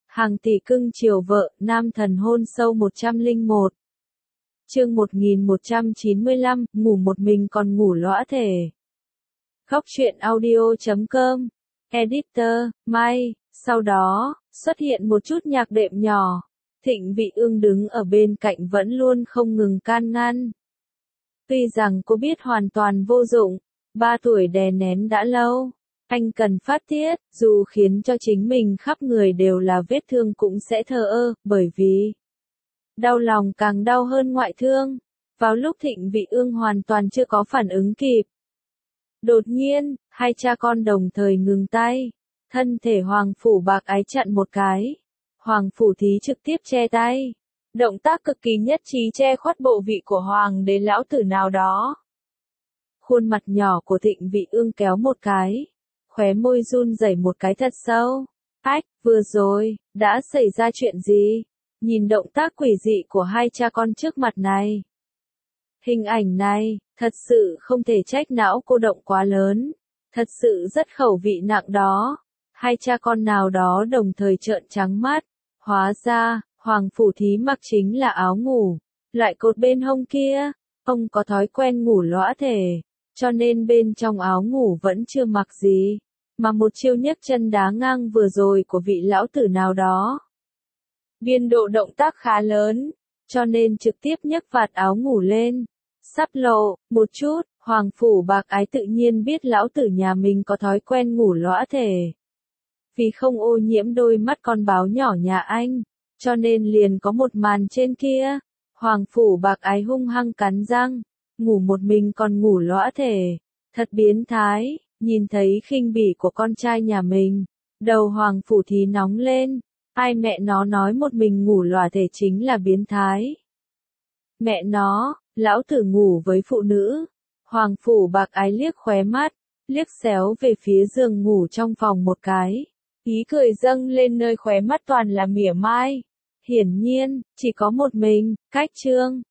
Hàng tỷ cưng chiều vợ, nam thần hôn sâu 101. Chương 1195, ngủ một mình còn ngủ lõa thể. Góc truyện audio.com. Editor, May. Sau đó, xuất hiện một chút nhạc đệm nhỏ. Thịnh Vị Ương đứng ở bên cạnh vẫn luôn không ngừng can ngăn. Tuy rằng cô biết hoàn toàn vô dụng, 3 tuổi đè nén đã lâu. Anh cần phát tiết, dù khiến cho chính mình khắp người đều là vết thương cũng sẽ thờ ơ, bởi vì đau lòng càng đau hơn ngoại thương. Vào lúc Thịnh Vị Ương hoàn toàn chưa có phản ứng kịp. Đột nhiên, hai cha con đồng thời ngừng tay. Thân thể Hoàng Phủ Bạc Ái chặn một cái. Hoàng Phủ Thí trực tiếp che tay. Động tác cực kỳ nhất trí che khuất bộ vị của Hoàng đế lão tử nào đó. Khuôn mặt nhỏ của Thịnh Vị Ương kéo một cái. Khóe môi run rẩy một cái thật sâu. Ách, vừa rồi, đã xảy ra chuyện gì? Nhìn động tác quỷ dị của hai cha con trước mặt này. Hình ảnh này, thật sự không thể trách não cô động quá lớn. Thật sự rất khẩu vị nặng đó. Hai cha con nào đó đồng thời trợn trắng mắt. Hóa ra, Hoàng Phủ Thí mặc chính là áo ngủ. Loại cột bên hông kia. Ông có thói quen ngủ lõa thể. Cho nên bên trong áo ngủ vẫn chưa mặc gì. Mà một chiêu nhấc chân đá ngang vừa rồi của vị lão tử nào đó. Biên độ động tác khá lớn. Cho nên trực tiếp nhấc vạt áo ngủ lên. Sắp lộ, một chút, Hoàng Phủ Bạc Ái tự nhiên biết lão tử nhà mình có thói quen ngủ lõa thể. Vì không ô nhiễm đôi mắt con báo nhỏ nhà anh, cho nên liền có một màn trên kia. Hoàng Phủ Bạc Ái hung hăng cắn răng, ngủ một mình còn ngủ lõa thể. Thật biến thái, nhìn thấy khinh bỉ của con trai nhà mình. Đầu Hoàng Phủ Thí nóng lên, ai mẹ nó nói một mình ngủ lõa thể chính là biến thái. Mẹ nó, lão tử ngủ với phụ nữ. Hoàng Phủ Bạc Ái liếc khóe mắt, liếc xéo về phía giường ngủ trong phòng một cái. Ý cười dâng lên nơi khóe mắt toàn là mỉa mai. Hiển nhiên, chỉ có một mình, cách trương.